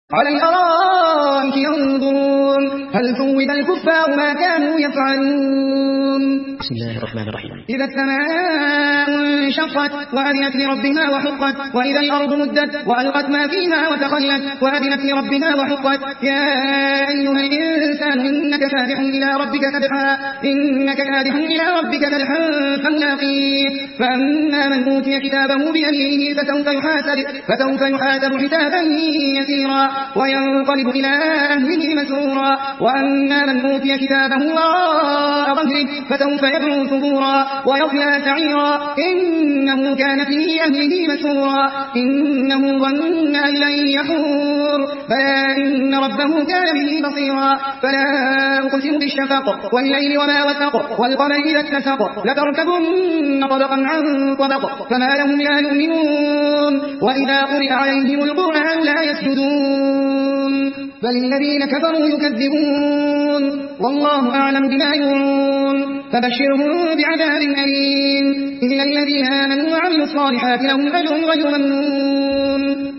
على الأرائك ينظرون هل ثوب الكفار ما كانوا يفعلون. بسم الله الرحمن الرحيم. إذا السماء انشقت وأذنت لربها وحقت وإذا الأرض مدت وألقت ما فيها وتخلت وأذنت لربها وحقت. يا أيها الإنسان إنك كادح إلى ربك كدحا فملاقيه. فأما من أوتي كتابه بيمينه فسوف يحاسب حسابا يسيرا وينقلب إلى أهله مسرورا. وأما من أوتي كتابه وراء ظهره فسوف يدعو ثبورا ويصلى سعيرا إنه كان في أهله مسرورا إنه ظن أن لن يحور بلى إن ربه كان به بصيرا. فلا أقسم بالشفق والليل وما وسق والقمر إذا اتسق لتركبن طبقا عن طبق فما لهم لا يؤمنون وإذا قرئ عليهم القرآن لا يسجدون بل الذين كفروا يكذبون والله أعلم بما يوعون. فبشرهم بعذاب أليم إلا الذين آمنوا وعملوا الصالحات لهم أجر غير ممنون.